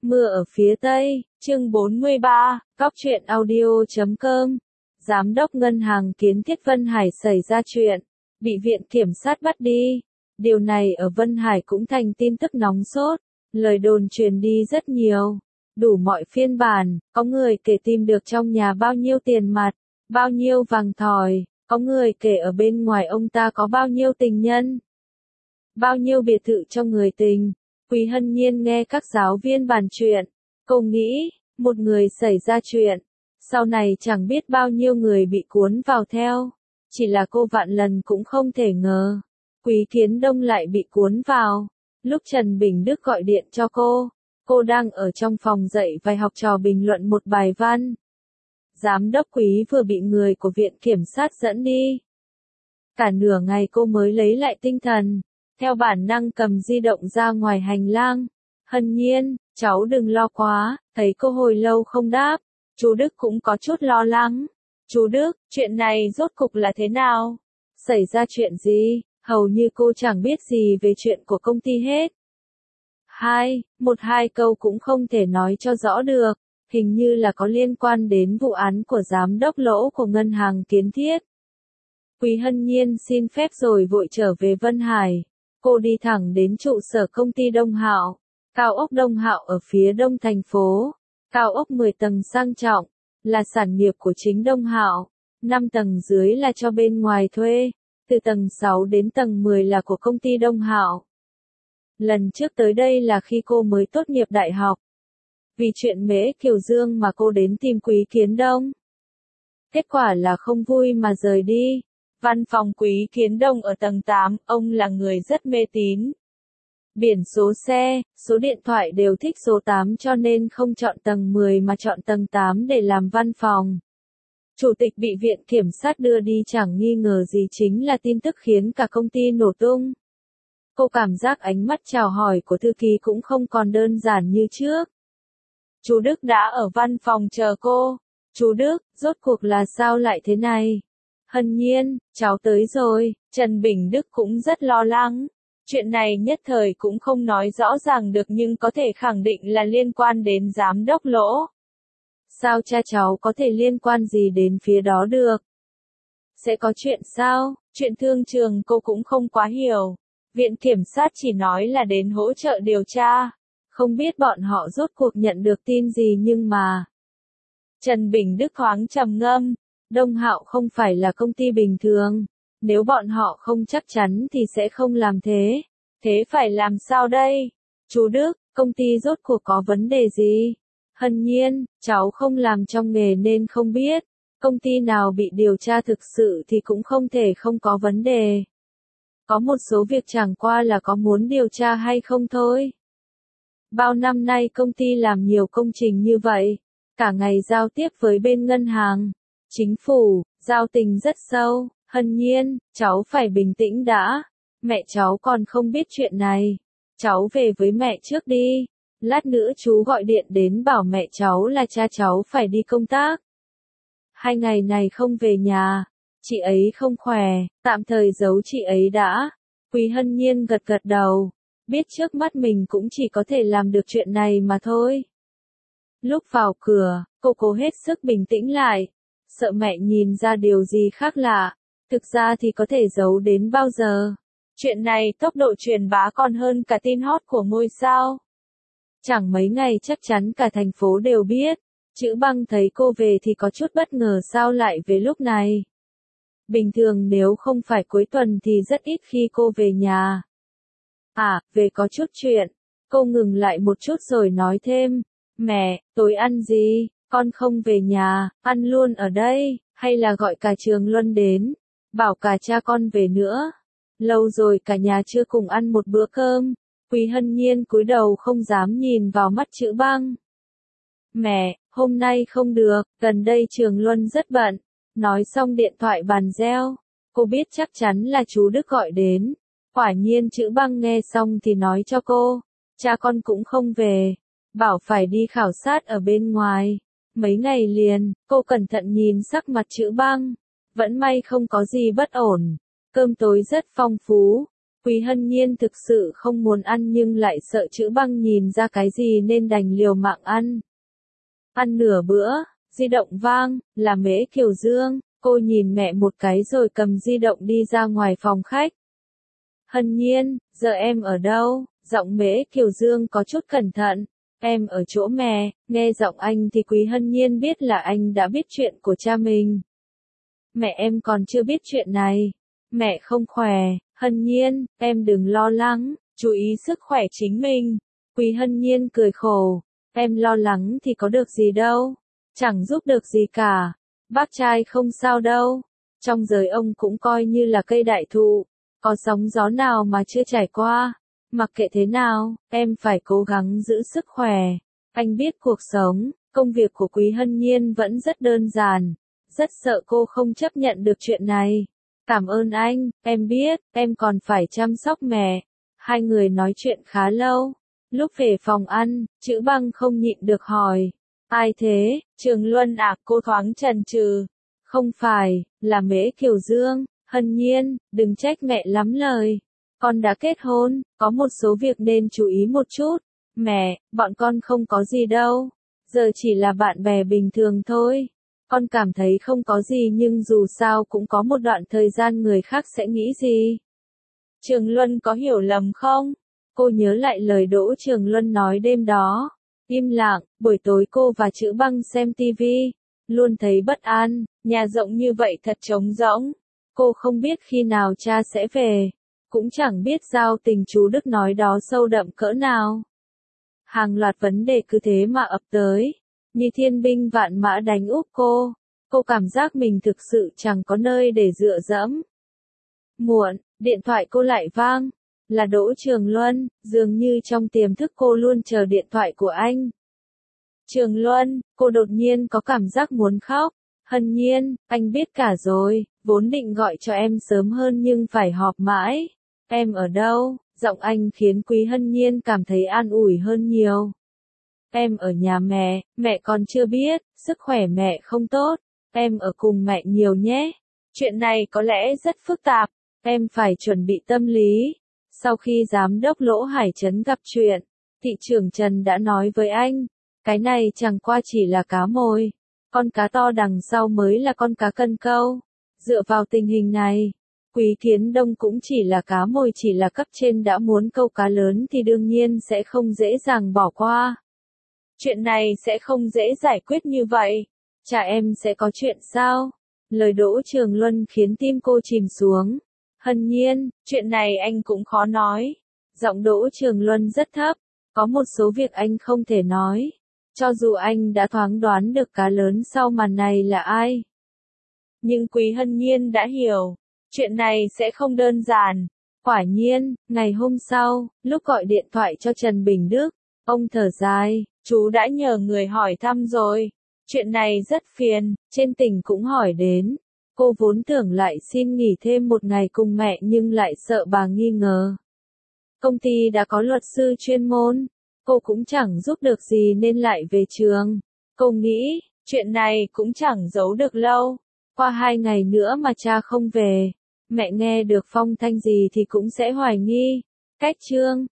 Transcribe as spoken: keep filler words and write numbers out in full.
Mưa ở phía Tây, chương bốn mươi ba, Cóc truyện audio chấm com. Giám đốc ngân hàng Kiến Thiết Vân Hải xảy ra chuyện, bị viện kiểm sát bắt đi. Điều này ở Vân Hải cũng thành tin tức nóng sốt, lời đồn truyền đi rất nhiều, đủ mọi phiên bản, có người kể tìm được trong nhà bao nhiêu tiền mặt, bao nhiêu vàng thỏi, có người kể ở bên ngoài ông ta có bao nhiêu tình nhân, bao nhiêu biệt thự cho người tình. Quý Hân Nhiên nghe các giáo viên bàn chuyện, cô nghĩ, một người xảy ra chuyện, sau này chẳng biết bao nhiêu người bị cuốn vào theo, chỉ là cô vạn lần cũng không thể ngờ, Quý Kiến Đông lại bị cuốn vào. Lúc Trần Bình Đức gọi điện cho cô, cô đang ở trong phòng dạy và học trò bình luận một bài văn. Giám đốc Quý vừa bị người của viện kiểm sát dẫn đi. Cả nửa ngày cô mới lấy lại tinh thần, theo bản năng cầm di động ra ngoài hành lang. Hân Nhiên, cháu đừng lo quá, thấy cô hồi lâu không đáp. Chú Đức cũng có chút lo lắng. Chú Đức, chuyện này rốt cục là thế nào? Xảy ra chuyện gì? Hầu như cô chẳng biết gì về chuyện của công ty hết. Hai, một hai câu cũng không thể nói cho rõ được, hình như là có liên quan đến vụ án của giám đốc lỗ của ngân hàng Kiến Thiết. Quý Hân Nhiên xin phép rồi vội trở về Vân Hải. Cô đi thẳng đến trụ sở công ty Đông Hạo, cao ốc Đông Hạo ở phía đông thành phố. Cao ốc mười tầng sang trọng, là sản nghiệp của chính Đông Hạo, năm tầng dưới là cho bên ngoài thuê, từ tầng sáu đến tầng mười là của công ty Đông Hạo. Lần trước tới đây là khi cô mới tốt nghiệp đại học. Vì chuyện Mễ Kiều Dương mà cô đến tìm Quý Kiến Đông. Kết quả là không vui mà rời đi. Văn phòng Quý Kiến Đông ở tầng tám, ông là người rất mê tín. Biển số xe, số điện thoại đều thích số tám cho nên không chọn tầng mười mà chọn tầng tám để làm văn phòng. Chủ tịch bị viện kiểm sát đưa đi chẳng nghi ngờ gì chính là tin tức khiến cả công ty nổ tung. Cô cảm giác ánh mắt chào hỏi của thư ký cũng không còn đơn giản như trước. Chú Đức đã ở văn phòng chờ cô. Chú Đức, rốt cuộc là sao lại thế này? Hân Nhiên, cháu tới rồi. Trần Bình Đức cũng rất lo lắng. Chuyện này nhất thời cũng không nói rõ ràng được nhưng có thể khẳng định là liên quan đến giám đốc lỗ. Sao cha cháu có thể liên quan gì đến phía đó được? Sẽ có chuyện sao? Chuyện thương trường cô cũng không quá hiểu. Viện kiểm sát chỉ nói là đến hỗ trợ điều tra. Không biết bọn họ rốt cuộc nhận được tin gì nhưng mà... Trần Bình Đức thoáng trầm ngâm. Đông Hạo không phải là công ty bình thường. Nếu bọn họ không chắc chắn thì sẽ không làm thế. Thế phải làm sao đây? Chú Đức, công ty rốt cuộc có vấn đề gì? Hân Nhiên, cháu không làm trong nghề nên không biết. Công ty nào bị điều tra thực sự thì cũng không thể không có vấn đề. Có một số việc chẳng qua là có muốn điều tra hay không thôi. Bao năm nay công ty làm nhiều công trình như vậy. Cả ngày giao tiếp với bên ngân hàng, chính phủ, giao tình rất sâu. Hân Nhiên, cháu phải bình tĩnh đã. Mẹ cháu còn không biết chuyện này. Cháu về với mẹ trước đi. Lát nữa chú gọi điện đến bảo mẹ cháu là cha cháu phải đi công tác. Hai ngày này không về nhà. Chị ấy không khỏe, tạm thời giấu chị ấy đã. Quý Hân Nhiên gật gật đầu. Biết trước mắt mình cũng chỉ có thể làm được chuyện này mà thôi. Lúc vào cửa, cô cố hết sức bình tĩnh lại. Sợ mẹ nhìn ra điều gì khác lạ. Thực ra thì có thể giấu đến bao giờ. Chuyện này tốc độ truyền bá còn hơn cả tin hot của ngôi sao. Chẳng mấy ngày chắc chắn cả thành phố đều biết. Chữ Băng thấy cô về thì có chút bất ngờ sao lại về lúc này. Bình thường nếu không phải cuối tuần thì rất ít khi cô về nhà. À, về có chút chuyện. Cô ngừng lại một chút rồi nói thêm. Mẹ, tối ăn gì? Con không về nhà, ăn luôn ở đây, hay là gọi cả Trường Luân đến. Bảo cả cha con về nữa. Lâu rồi cả nhà chưa cùng ăn một bữa cơm. Quý Hân Nhiên cúi đầu không dám nhìn vào mắt Chữ Băng. Mẹ, hôm nay không được, gần đây Trường Luân rất bận. Nói xong điện thoại bàn reo. Cô biết chắc chắn là chú Đức gọi đến. Quả nhiên Chữ Băng nghe xong thì nói cho cô. Cha con cũng không về. Bảo phải đi khảo sát ở bên ngoài. Mấy ngày liền, cô cẩn thận nhìn sắc mặt Chữ Băng. Vẫn may không có gì bất ổn. Cơm tối rất phong phú. Quý Hân Nhiên thực sự không muốn ăn nhưng lại sợ Chữ Băng nhìn ra cái gì nên đành liều mạng ăn. Ăn nửa bữa, di động vang, là Mễ Kiều Dương, cô nhìn mẹ một cái rồi cầm di động đi ra ngoài phòng khách. Hân Nhiên, giờ em ở đâu? Giọng Mễ Kiều Dương có chút cẩn thận. Em ở chỗ mẹ, nghe giọng anh thì Quý Hân Nhiên biết là anh đã biết chuyện của cha mình. Mẹ em còn chưa biết chuyện này. Mẹ không khỏe, Hân Nhiên, em đừng lo lắng, chú ý sức khỏe chính mình. Quý Hân Nhiên cười khổ, em lo lắng thì có được gì đâu, chẳng giúp được gì cả. Bác trai không sao đâu, trong giới ông cũng coi như là cây đại thụ, có sóng gió nào mà chưa trải qua. Mặc kệ thế nào, em phải cố gắng giữ sức khỏe. Anh biết cuộc sống, công việc của Quý Hân Nhiên vẫn rất đơn giản, rất sợ cô không chấp nhận được chuyện này. Cảm ơn anh, em biết, em còn phải chăm sóc mẹ. Hai người nói chuyện khá lâu. Lúc về phòng ăn, Chữ Băng không nhịn được hỏi. Ai thế? Trường Luân à? Cô thoáng chần chừ. Không phải, là Mễ Kiều Dương. Hân Nhiên, đừng trách mẹ lắm lời. Con đã kết hôn, có một số việc nên chú ý một chút. Mẹ, bọn con không có gì đâu. Giờ chỉ là bạn bè bình thường thôi. Con cảm thấy không có gì nhưng dù sao cũng có một đoạn thời gian người khác sẽ nghĩ gì. Trường Luân có hiểu lầm không? Cô nhớ lại lời Đỗ Trường Luân nói đêm đó. Im lặng, buổi tối cô và Chữ Băng xem tivi. Luôn thấy bất an, nhà rộng như vậy thật trống rỗng. Cô không biết khi nào cha sẽ về. Cũng chẳng biết giao tình chú Đức nói đó sâu đậm cỡ nào. Hàng loạt vấn đề cứ thế mà ập tới. Như thiên binh vạn mã đánh úp cô. Cô cảm giác mình thực sự chẳng có nơi để dựa dẫm. Muộn, điện thoại cô lại vang. Là Đỗ Trường Luân, dường như trong tiềm thức cô luôn chờ điện thoại của anh. Trường Luân, cô đột nhiên có cảm giác muốn khóc. Hân Nhiên, anh biết cả rồi, vốn định gọi cho em sớm hơn nhưng phải họp mãi. Em ở đâu? Giọng anh khiến Quý Hân Nhiên cảm thấy an ủi hơn nhiều. Em ở nhà mẹ, mẹ còn chưa biết, sức khỏe mẹ không tốt. Em ở cùng mẹ nhiều nhé. Chuyện này có lẽ rất phức tạp, em phải chuẩn bị tâm lý. Sau khi giám đốc Lỗ Hải Trấn gặp chuyện, thị trưởng Trần đã nói với anh, cái này chẳng qua chỉ là cá mồi. Con cá to đằng sau mới là con cá cân câu. Dựa vào tình hình này, Quý Kiến Đông cũng chỉ là cá mồi, chỉ là cấp trên đã muốn câu cá lớn thì đương nhiên sẽ không dễ dàng bỏ qua. Chuyện này sẽ không dễ giải quyết như vậy. Cha em sẽ có chuyện sao? Lời Đỗ Trường Luân khiến tim cô chìm xuống. Hân Nhiên, chuyện này anh cũng khó nói. Giọng Đỗ Trường Luân rất thấp. Có một số việc anh không thể nói. Cho dù anh đã thoáng đoán được cá lớn sau màn này là ai. Nhưng Quý Hân Nhiên đã hiểu. Chuyện này sẽ không đơn giản. Quả nhiên, ngày hôm sau, lúc gọi điện thoại cho Trần Bình Đức, ông thở dài, chú đã nhờ người hỏi thăm rồi. Chuyện này rất phiền, trên tỉnh cũng hỏi đến. Cô vốn tưởng lại xin nghỉ thêm một ngày cùng mẹ nhưng lại sợ bà nghi ngờ. Công ty đã có luật sư chuyên môn, cô cũng chẳng giúp được gì nên lại về trường. Cô nghĩ, chuyện này cũng chẳng giấu được lâu. Qua hai ngày nữa mà cha không về, mẹ nghe được phong thanh gì thì cũng sẽ hoài nghi. Cách chương